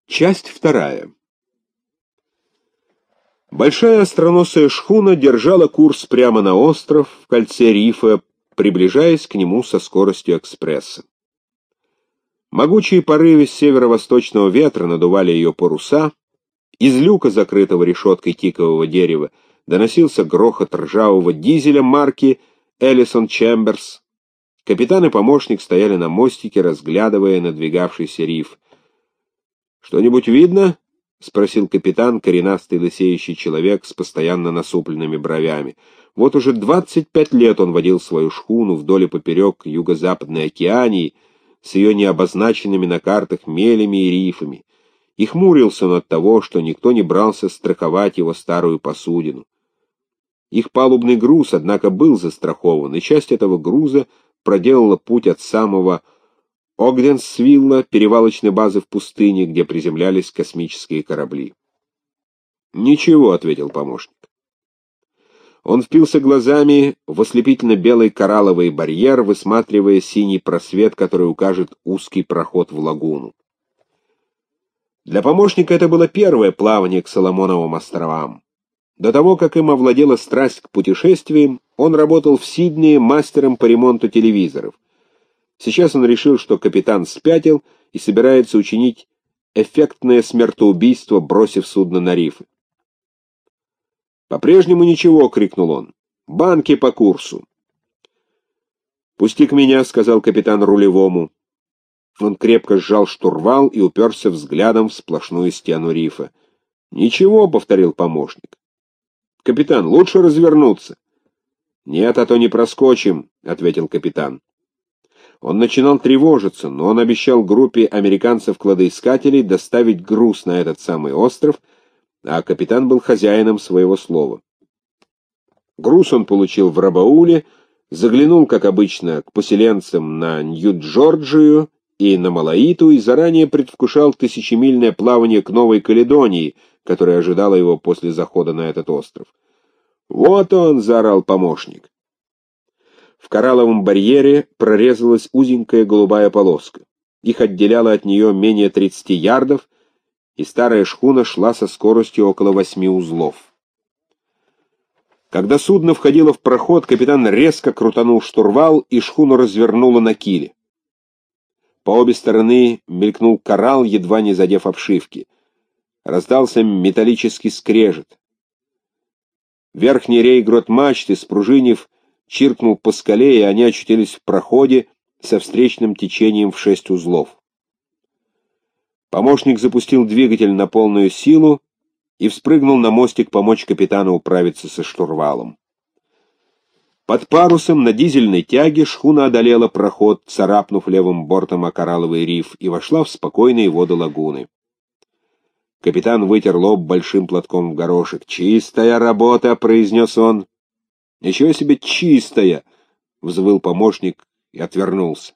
Часть вторая. Большая остроносая шхуна держала курс прямо на остров в кольце рифа, приближаясь к нему со скоростью экспресса. Могучие порывы северо-восточного ветра надували ее паруса, из люка, закрытого решеткой тикового дерева, доносился грохот ржавого дизеля марки «Эллисон Чемберс». Капитан и помощник стояли на мостике, разглядывая надвигавшийся риф. «Что-нибудь видно?» — спросил капитан, коренастый лысеющий человек с постоянно насупленными бровями. Вот уже 25 лет он водил свою шхуну вдоль и поперек юго-западной океании с ее необозначенными на картах мелями и рифами, и хмурился он от того, что никто не брался страховать его старую посудину. Их палубный груз, однако, был застрахован, и часть этого груза проделала путь от самого Огденсвилла, перевалочной базы в пустыне, где приземлялись космические корабли. «Ничего», — ответил помощник. Он впился глазами в ослепительно-белый коралловый барьер, высматривая синий просвет, который укажет узкий проход в лагуну. Для помощника это было первое плавание к Соломоновым островам. До того, как им овладела страсть к путешествиям, он работал в Сиднее мастером по ремонту телевизоров. Сейчас он решил, что капитан спятил и собирается учинить эффектное смертоубийство, бросив судно на рифы. «По-прежнему ничего», — крикнул он. «Банки по курсу». «Пусти к меня», — сказал капитан рулевому. Он крепко сжал штурвал и уперся взглядом в сплошную стену рифа. «Ничего», — повторил помощник. «Капитан, лучше развернуться». «Нет, а то не проскочим», — ответил капитан. Он начинал тревожиться, но он обещал группе американцев-кладоискателей доставить груз на этот самый остров, а капитан был хозяином своего слова. Груз он получил в Рабауле, заглянул, как обычно, к поселенцам на Нью-Джорджию и на Малаиту и заранее предвкушал тысячемильное плавание к Новой Каледонии, которое ожидало его после захода на этот остров. «Вот он!» — заорал помощник. В коралловом барьере прорезалась узенькая голубая полоска. Их отделяло от нее менее 30 ярдов, и старая шхуна шла со скоростью около 8 узлов. Когда судно входило в проход, капитан резко крутанул штурвал, и шхуну развернуло на киле. По обе стороны мелькнул коралл, едва не задев обшивки. Раздался металлический скрежет. Верхний рей-грот мачты, спружинив, чиркнул по скале, и они очутились в проходе со встречным течением в 6 узлов. Помощник запустил двигатель на полную силу и вспрыгнул на мостик помочь капитану управиться со штурвалом. Под парусом на дизельной тяге шхуна одолела проход, царапнув левым бортом о коралловый риф, и вошла в спокойные воды лагуны. Капитан вытер лоб большим платком в горошек. «Чистая работа», — произнес он. «Ничего себе чистая!» — взвыл помощник и отвернулся.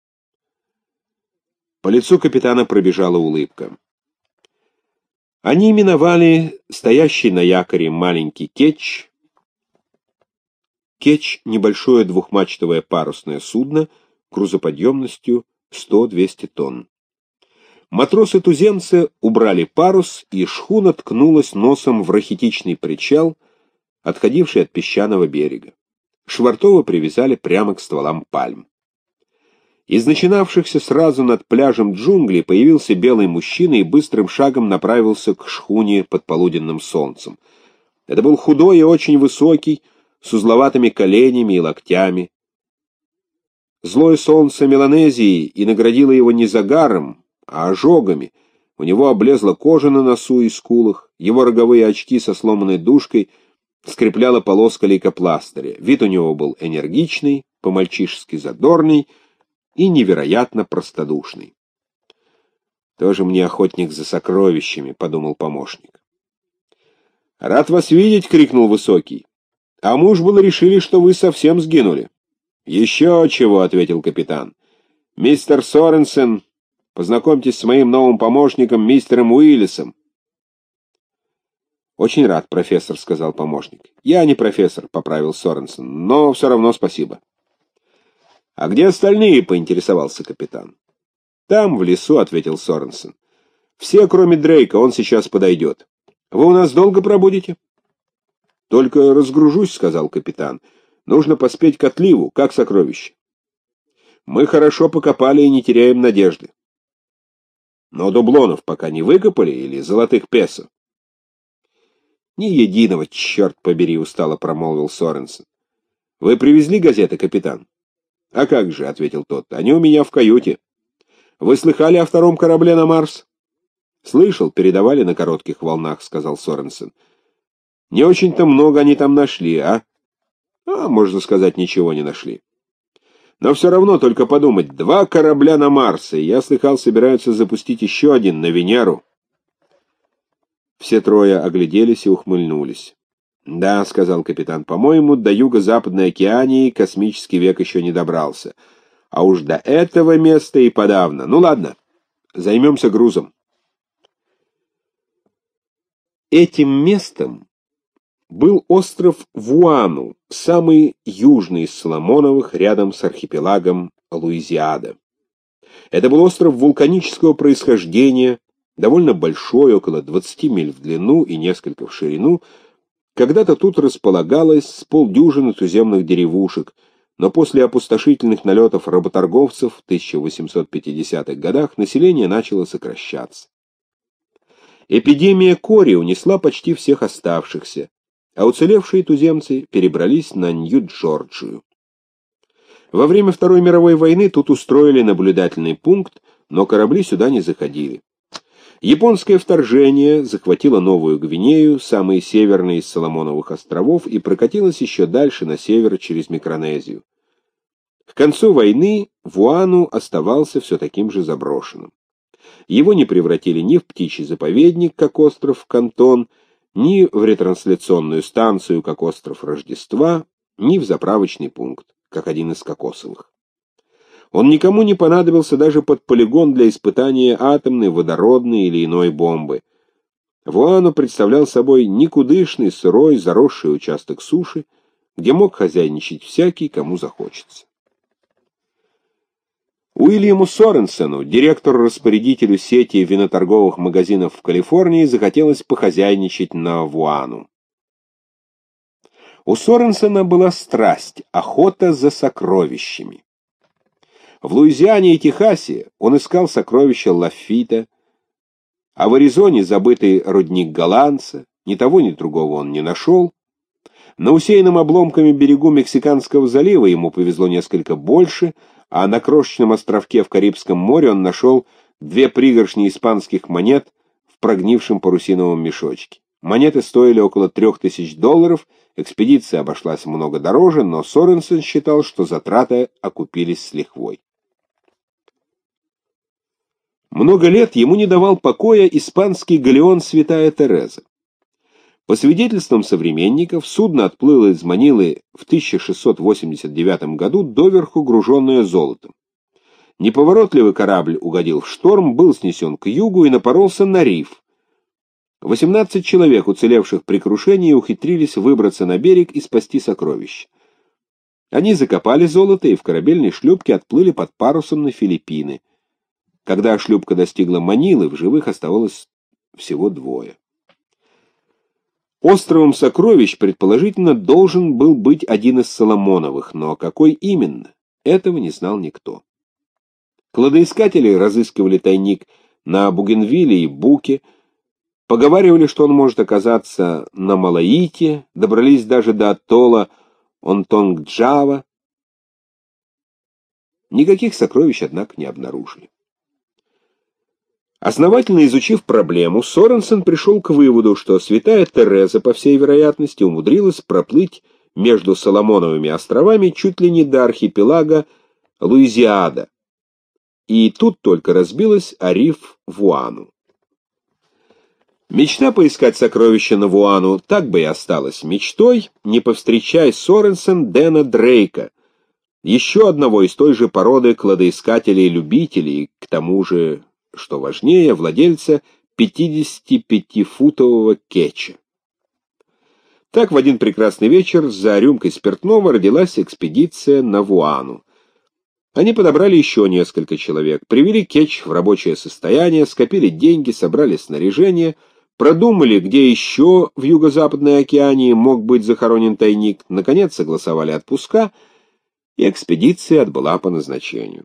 По лицу капитана пробежала улыбка. Они миновали стоящий на якоре маленький кетч. Кетч — небольшое двухмачтовое парусное судно грузоподъемностью 100-200 тонн. Матросы-туземцы убрали парус, и шхуна ткнулась носом в рахитичный причал, отходивший от песчаного берега. Швартовы привязали прямо к стволам пальм. Из начинавшихся сразу над пляжем джунглей появился белый мужчина и быстрым шагом направился к шхуне под полуденным солнцем. Это был худой и очень высокий, с узловатыми коленями и локтями. Злое солнце Меланезии и наградило его не загаром, а ожогами. У него облезла кожа на носу и скулах, его роговые очки со сломанной дужкой скрепляла полоска лейкопластыря. Вид у него был энергичный, по-мальчишески задорный и невероятно простодушный. «Тоже мне охотник за сокровищами», — подумал помощник. «Рад вас видеть!» — крикнул высокий. «А мы уж было решили, что вы совсем сгинули». «Еще чего!» — ответил капитан. «Мистер Соренсен, познакомьтесь с моим новым помощником, мистером Уиллисом». «Очень рад, профессор», — сказал помощник. «Я не профессор», — поправил Соренсен, — «но все равно спасибо». «А где остальные?» — поинтересовался капитан. «Там, в лесу», — ответил Соренсен. Все, кроме Дрейка, он сейчас подойдет. Вы у нас долго пробудете? Только разгружусь, сказал капитан. Нужно поспеть к отливу, как сокровище. Мы хорошо покопали и не теряем надежды. Но дублонов пока не выкопали или золотых песо? Ни единого, черт побери, устало промолвил Соренсен. Вы привезли газеты, капитан? А как же, ответил тот, они у меня в каюте. Вы слыхали о втором корабле на Марс? Слышал, передавали на коротких волнах, сказал Соренсен. Не очень-то много они там нашли, а? Можно сказать, ничего не нашли. Но все равно, только подумать, 2 корабля на Марс, и я слыхал, собираются запустить еще один на Венеру. Все трое огляделись и ухмыльнулись. «Да», — сказал капитан, — «по-моему, до юго-западной Океании космический век еще не добрался. А уж до этого места и подавно. Ну ладно, займемся грузом». Этим местом был остров Вуану, самый южный из Соломоновых, рядом с архипелагом Луизиада. Это был остров вулканического происхождения, довольно большой, около 20 миль в длину и несколько в ширину. Когда-то тут располагалось с полдюжины туземных деревушек, но после опустошительных налетов работорговцев в 1850-х годах население начало сокращаться. Эпидемия кори унесла почти всех оставшихся, а уцелевшие туземцы перебрались на Нью-Джорджию. Во время Второй мировой войны тут устроили наблюдательный пункт, но корабли сюда не заходили. Японское вторжение захватило Новую Гвинею, самый северный из Соломоновых островов, и прокатилось еще дальше на север через Микронезию. К концу войны Вуану оставался все таким же заброшенным. Его не превратили ни в птичий заповедник, как остров Кантон, ни в ретрансляционную станцию, как остров Рождества, ни в заправочный пункт, как один из кокосовых. Он никому не понадобился даже под полигон для испытания атомной, водородной или иной бомбы. Вуану представлял собой никудышный, сырой, заросший участок суши, где мог хозяйничать всякий, кому захочется. Уильяму Соренсену, директору-распорядителю сети виноторговых магазинов в Калифорнии, захотелось похозяйничать на Вуану. У Соренсена была страсть — охота за сокровищами. В Луизиане и Техасе он искал сокровища Лафита, а в Аризоне забытый рудник голландца, ни того, ни другого он не нашел. На усеянном обломками берегу Мексиканского залива ему повезло несколько больше, а на крошечном островке в Карибском море он нашел 2 пригоршни испанских монет в прогнившем парусиновом мешочке. Монеты стоили около $3000, экспедиция обошлась много дороже, но Соренсен считал, что затраты окупились с лихвой. Много лет ему не давал покоя испанский галеон «Святая Тереза». По свидетельствам современников, судно отплыло из Манилы в 1689 году, доверху груженное золотом. Неповоротливый корабль угодил в шторм, был снесен к югу и напоролся на риф. 18 человек, уцелевших при крушении, ухитрились выбраться на берег и спасти сокровища. Они закопали золото и в корабельной шлюпке отплыли под парусом на Филиппины. Когда шлюпка достигла Манилы, в живых оставалось всего 2. Островом сокровищ, предположительно, должен был быть один из Соломоновых, но какой именно, этого не знал никто. Кладоискатели разыскивали тайник на Бугенвилле и Буке, поговаривали, что он может оказаться на Малаите, добрались даже до атолла Онтонг-Джава. Никаких сокровищ, однако, не обнаружили. Основательно изучив проблему, Соренсен пришел к выводу, что Святая Тереза, по всей вероятности, умудрилась проплыть между Соломоновыми островами чуть ли не до архипелага Луизиада, и тут только разбилась о риф Вуану. Мечта поискать сокровища на Вуану так бы и осталась мечтой, не повстречай Соренсен Дэна Дрейка, еще одного из той же породы кладоискателей-любителей, к тому же, что важнее, владельца 55-футового кетча. Так в один прекрасный вечер за рюмкой спиртного родилась экспедиция на Вуану. Они подобрали еще несколько человек, привели кетч в рабочее состояние, скопили деньги, собрали снаряжение, продумали, где еще в Юго-Западной Океании мог быть захоронен тайник, наконец согласовали отпуска, и экспедиция отбыла по назначению.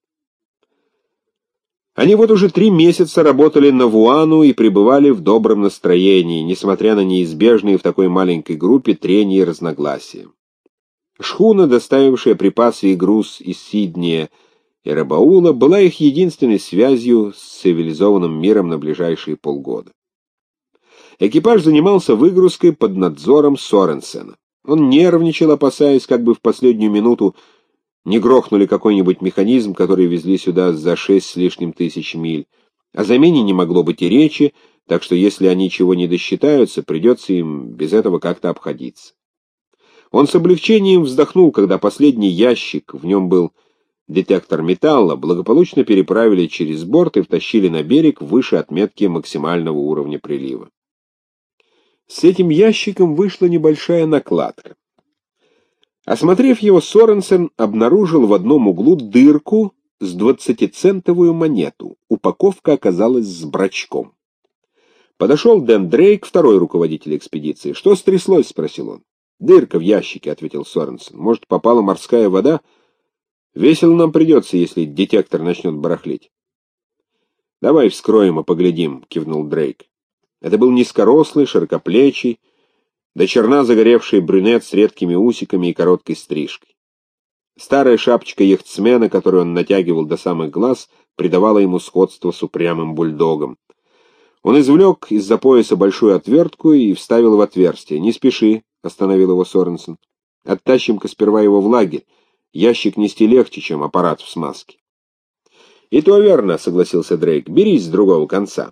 Они вот уже 3 месяца работали на Вуану и пребывали в добром настроении, несмотря на неизбежные в такой маленькой группе трения и разногласия. Шхуна, доставившая припасы и груз из Сиднея и Рабаула, была их единственной связью с цивилизованным миром на ближайшие полгода. Экипаж занимался выгрузкой под надзором Соренсена. Он нервничал, опасаясь, как бы в последнюю минуту не грохнули какой-нибудь механизм, который везли сюда за 6 с лишним тысяч миль. О замене не могло быть и речи, так что если они чего не досчитаются, придется им без этого как-то обходиться. Он с облегчением вздохнул, когда последний ящик, в нем был детектор металла, благополучно переправили через борт и втащили на берег выше отметки максимального уровня прилива. С этим ящиком вышла небольшая накладка. Осмотрев его, Соренсен обнаружил в одном углу дырку с 20-центовую монету. Упаковка оказалась с брачком. Подошел Дэн Дрейк, второй руководитель экспедиции. «Что стряслось?» — спросил он. «Дырка в ящике», — ответил Соренсен. «Может, попала морская вода? Весело нам придется, если детектор начнет барахлить». «Давай вскроем и поглядим», — кивнул Дрейк. Это был низкорослый, широкоплечий, до черна загоревший брюнет с редкими усиками и короткой стрижкой. Старая шапочка яхтсмена, которую он натягивал до самых глаз, придавала ему сходство с упрямым бульдогом. Он извлек из-за пояса большую отвертку и вставил в отверстие. «Не спеши», — остановил его Соренсен. «Оттащим-ка сперва его в лагерь. Ящик нести легче, чем аппарат в смазке». «И то верно», — согласился Дрейк. «Берись с другого конца».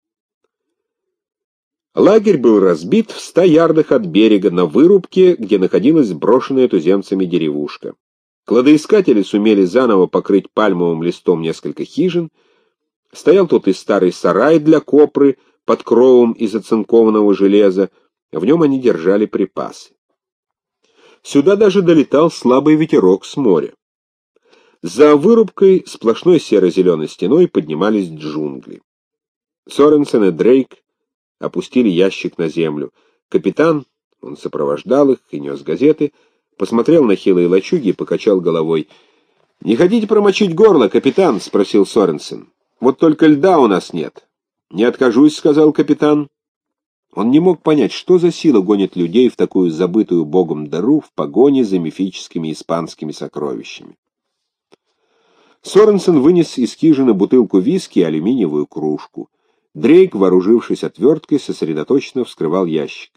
Лагерь был разбит в 100 ярдах от берега на вырубке, где находилась брошенная туземцами деревушка. Кладоискатели сумели заново покрыть пальмовым листом несколько хижин. Стоял тут и старый сарай для копры под кровом из оцинкованного железа. В нем они держали припасы. Сюда даже долетал слабый ветерок с моря. За вырубкой сплошной серо-зеленой стеной поднимались джунгли. Соренсен и Дрейк опустили ящик на землю. Капитан, он сопровождал их и нес газеты, посмотрел на хилые лачуги и покачал головой. «Не хотите промочить горло, капитан?» — спросил Соренсен. «Вот только льда у нас нет». «Не откажусь», — сказал капитан. Он не мог понять, что за сила гонит людей в такую забытую богом дыру в погоне за мифическими испанскими сокровищами. Соренсен вынес из хижины бутылку виски и алюминиевую кружку. Дрейк, вооружившись отверткой, сосредоточенно вскрывал ящик.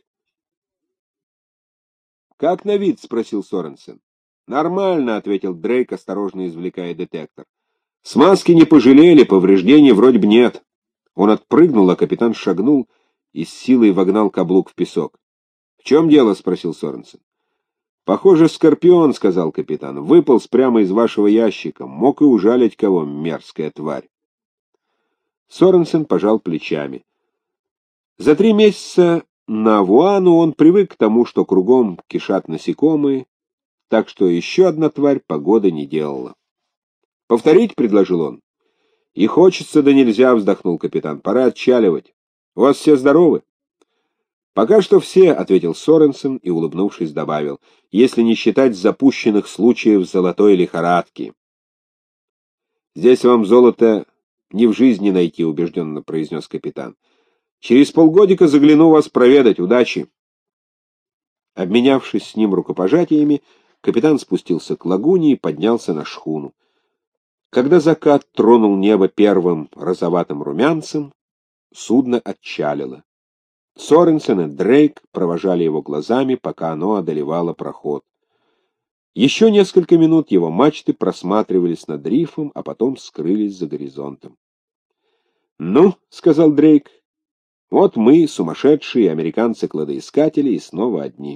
«Как на вид?» — спросил Соренсен. «Нормально», — ответил Дрейк, осторожно извлекая детектор. «Смазки не пожалели, повреждений вроде бы нет». Он отпрыгнул, а капитан шагнул и с силой вогнал каблук в песок. «В чем дело?» — спросил Соренсен. «Похоже, скорпион», — сказал капитан. «Выполз прямо из вашего ящика. Мог и ужалить кого, мерзкая тварь». Соренсен пожал плечами. За 3 месяца на Вуану он привык к тому, что кругом кишат насекомые, так что еще одна тварь погоды не делала. «Повторить?» — предложил он. «И хочется, да нельзя», — вздохнул капитан. «Пора отчаливать. У вас все здоровы?» «Пока что все», — ответил Соренсен и, улыбнувшись, добавил, «если не считать запущенных случаев золотой лихорадки». «Здесь вам золото не в жизни найти», — убежденно произнес капитан. «Через полгодика загляну вас проведать. Удачи!» Обменявшись с ним рукопожатиями, капитан спустился к лагуне и поднялся на шхуну. Когда закат тронул небо первым розоватым румянцем, судно отчалило. Соренсен и Дрейк провожали его глазами, пока оно одолевало проход. Еще несколько минут его мачты просматривались над рифом, а потом скрылись за горизонтом. «Ну, — сказал Дрейк, — вот мы, сумасшедшие американцы-кладоискатели, и снова одни».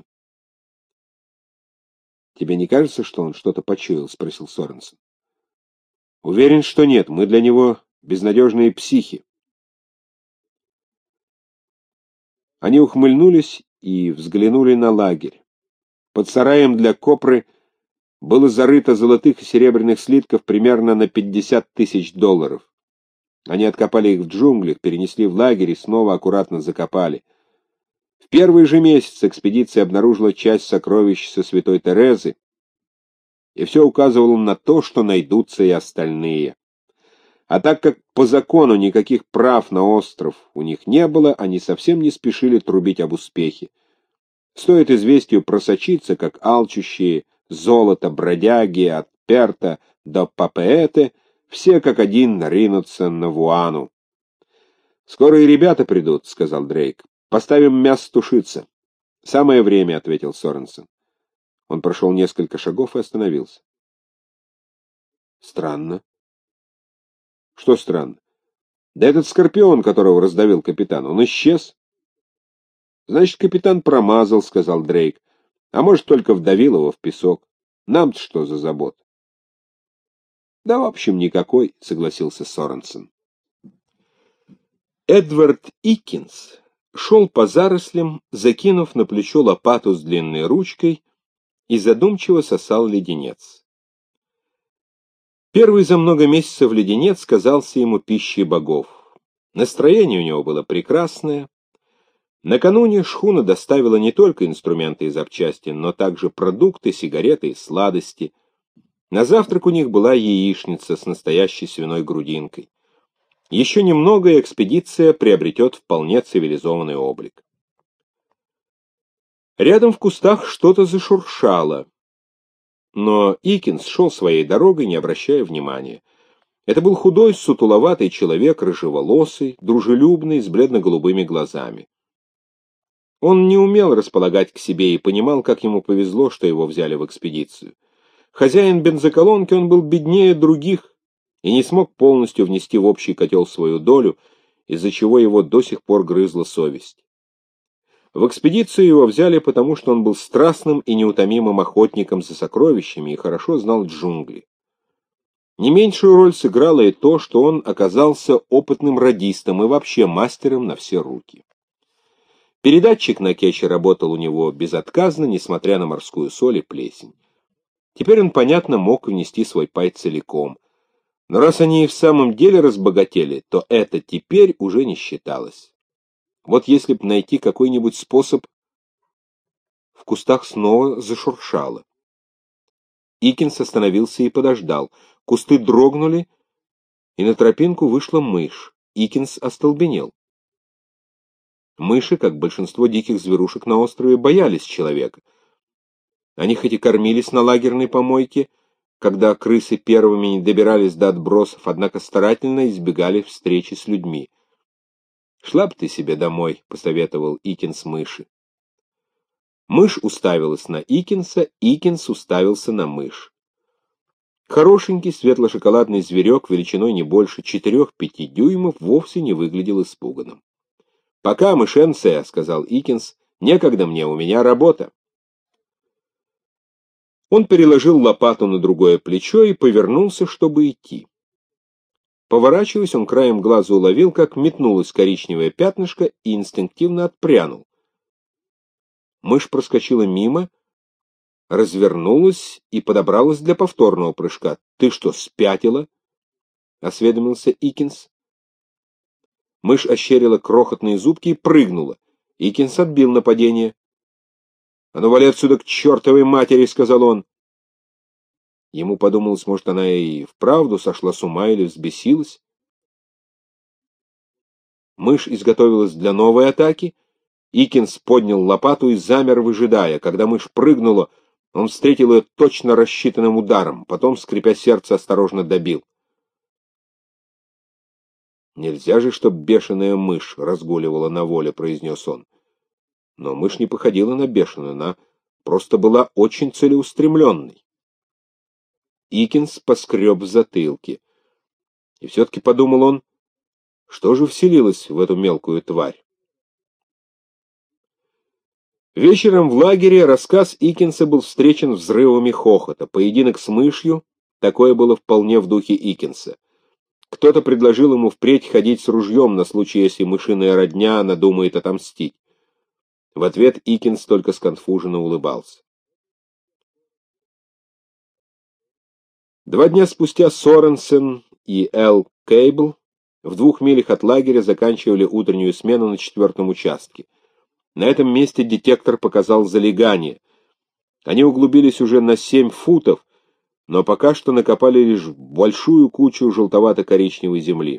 «Тебе не кажется, что он что-то почуял?» — спросил Соренсен. «Уверен, что нет. Мы для него безнадежные психи». Они ухмыльнулись и взглянули на лагерь. Под сараем для копры было зарыто золотых и серебряных слитков примерно на 50 тысяч долларов. Они откопали их в джунглях, перенесли в лагерь и снова аккуратно закопали. В первый же месяц экспедиция обнаружила часть сокровищ со Святой Терезы, и все указывало на то, что найдутся и остальные. А так как по закону никаких прав на остров у них не было, они совсем не спешили трубить об успехе. Стоит известию просочиться, как алчущие золото бродяги от Перта до Папеэте, все как один ринутся на Вуану. «Скоро и ребята придут», — сказал Дрейк. «Поставим мясо тушиться». «Самое время», — ответил Соренсон. Он прошел несколько шагов и остановился. «Странно». «Что странно?» «Да этот скорпион, которого раздавил капитан, он исчез». «Значит, капитан промазал», — сказал Дрейк. «А может, только вдавил его в песок. Нам-то что за забот?» «Да, в общем, никакой», — согласился Соренсон. Эдвард Икинс шел по зарослям, закинув на плечо лопату с длинной ручкой, и задумчиво сосал леденец. Первый за много месяцев леденец казался ему пищей богов. Настроение у него было прекрасное. Накануне шхуна доставила не только инструменты и запчасти, но также продукты, сигареты и сладости. На завтрак у них была яичница с настоящей свиной грудинкой. Еще немного, и экспедиция приобретет вполне цивилизованный облик. Рядом в кустах что-то зашуршало, но Икинс шел своей дорогой, не обращая внимания. Это был худой, сутуловатый человек, рыжеволосый, дружелюбный, с бледно-голубыми глазами. Он не умел располагать к себе и понимал, как ему повезло, что его взяли в экспедицию. Хозяин бензоколонки, он был беднее других и не смог полностью внести в общий котел свою долю, из-за чего его до сих пор грызла совесть. В экспедицию его взяли потому, что он был страстным и неутомимым охотником за сокровищами и хорошо знал джунгли. Не меньшую роль сыграло и то, что он оказался опытным радистом и вообще мастером на все руки. Передатчик на кече работал у него безотказно, несмотря на морскую соль и плесень. Теперь он, понятно, мог внести свой пай целиком. Но раз они и в самом деле разбогатели, то это теперь уже не считалось. Вот если б найти какой-нибудь способ... В кустах снова зашуршало. Икинс остановился и подождал. Кусты дрогнули, и на тропинку вышла мышь. Икинс остолбенел. Мыши, как большинство диких зверушек на острове, боялись человека. Они хоть и кормились на лагерной помойке, когда крысы первыми не добирались до отбросов, однако старательно избегали встречи с людьми. «Шла б ты себе домой», — посоветовал Икинс мыши. Мышь уставилась на Икинса, Икинс уставился на мышь. Хорошенький светло-шоколадный зверек величиной не больше 4-5 дюймов вовсе не выглядел испуганным. «Пока, мышенция», — сказал Икинс, — «некогда мне, у меня работа». Он переложил лопату на другое плечо и повернулся, чтобы идти. Поворачиваясь, он краем глаза уловил, как метнулось коричневое пятнышко и инстинктивно отпрянул. Мышь проскочила мимо, развернулась и подобралась для повторного прыжка. «Ты что, спятила?» — осведомился Икинс. Мышь ощерила крохотные зубки и прыгнула. Икинс отбил нападение. «А ну, вали отсюда к чертовой матери!» — сказал он. Ему подумалось, может, она и вправду сошла с ума или взбесилась. Мышь изготовилась для новой атаки. Икинс поднял лопату и замер, выжидая. Когда мышь прыгнула, он встретил ее точно рассчитанным ударом, потом, скрипя сердце, осторожно добил. «Нельзя же, чтоб бешеная мышь разгуливала на воле», — произнес он. Но мышь не походила на бешеную, она просто была очень целеустремленной. Икинс поскреб в затылке. И все-таки подумал он, что же вселилось в эту мелкую тварь. Вечером в лагере рассказ Икинса был встречен взрывами хохота. Поединок с мышью — такое было вполне в духе Икинса. Кто-то предложил ему впредь ходить с ружьем на случай, если мышиная родня надумает отомстить. В ответ Икинс только сконфуженно улыбался. 2 дня спустя Соренсен и Эл Кейбл в 2 милях от лагеря заканчивали утреннюю смену на 4-м участке. На этом месте детектор показал залегание. Они углубились уже на 7 футов, но пока что накопали лишь большую кучу желтовато-коричневой земли.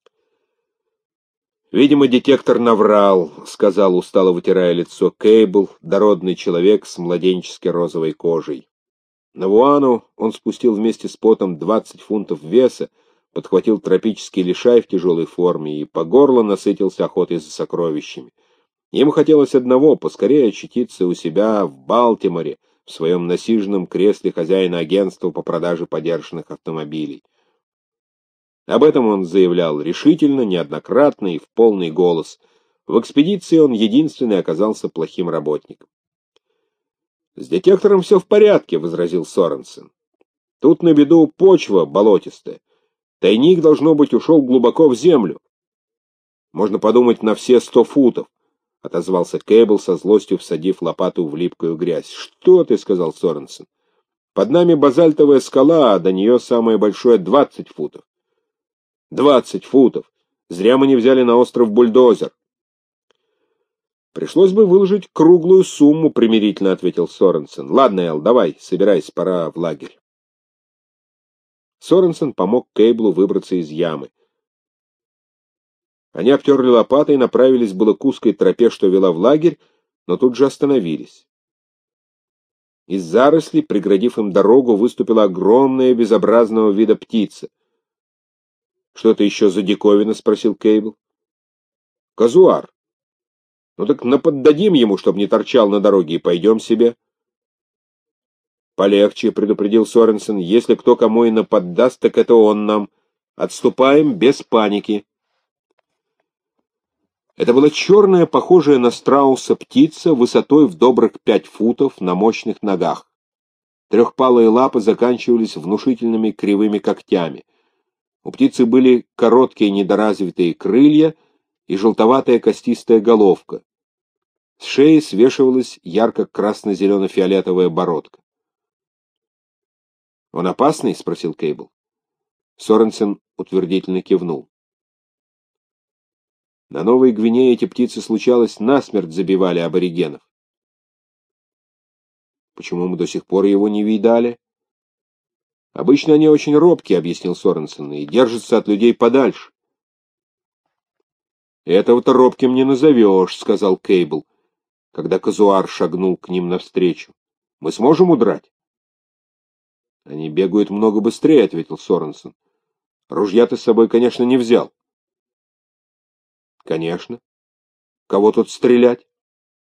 «Видимо, детектор наврал», — сказал, устало вытирая лицо, Кейбл, дородный человек с младенчески розовой кожей. На Вуану он спустил вместе с потом 20 фунтов веса, подхватил тропический лишай в тяжелой форме и по горло насытился охотой за сокровищами. Ему хотелось одного — поскорее очутиться у себя в Балтиморе, в своем насиженном кресле хозяина агентства по продаже подержанных автомобилей. Об этом он заявлял решительно, неоднократно и в полный голос. В экспедиции он единственный оказался плохим работником. «С детектором все в порядке», — возразил Соренсен. «Тут на беду почва болотистая. Тайник, должно быть, ушел глубоко в землю. Можно подумать, на все 100 футов», — отозвался Кейбл со злостью, всадив лопату в липкую грязь. «Что ты?» — сказал Соренсен. «Под нами базальтовая скала, а до нее самое большое 20 футов». 20 футов! Зря мы не взяли на остров бульдозер. Пришлось бы выложить круглую сумму, примирительно ответил Соренсен. Ладно, Эл, давай, собирайся, пора в лагерь. Соренсен помог Кейблу выбраться из ямы. Они обтерли лопатой и направились было к узкой тропе, что вела в лагерь, но тут же остановились. Из зарослей, преградив им дорогу, выступила огромная безобразного вида птица. «Что это еще за диковина?» — спросил Кейбл. «Казуар. Ну так наподдадим ему, чтобы не торчал на дороге, и пойдем себе». «Полегче», — предупредил Соренсен. «Если кто кому и наподдаст, так это он нам. Отступаем без паники». Это была черная, похожая на страуса птица, высотой в добрых 5 футов, на мощных ногах. Трехпалые лапы заканчивались внушительными кривыми когтями. У птицы были короткие недоразвитые крылья и желтоватая костистая головка. С шеи свешивалась ярко-красно-зелено-фиолетовая бородка. «Он опасный?» — спросил Кейбл. Соренсен утвердительно кивнул. На Новой Гвинее эти птицы, случалось, насмерть забивали аборигенов. «Почему мы до сих пор его не видали?» «Обычно они очень робкие», — объяснил Соренсен, — «и держатся от людей подальше». «Этого-то робким не назовешь», — сказал Кейбл, когда Казуар шагнул к ним навстречу. «Мы сможем удрать?» «Они бегают много быстрее», — ответил Соренсен. «Ружья ты с собой, конечно, не взял». «Конечно. Кого тут стрелять?»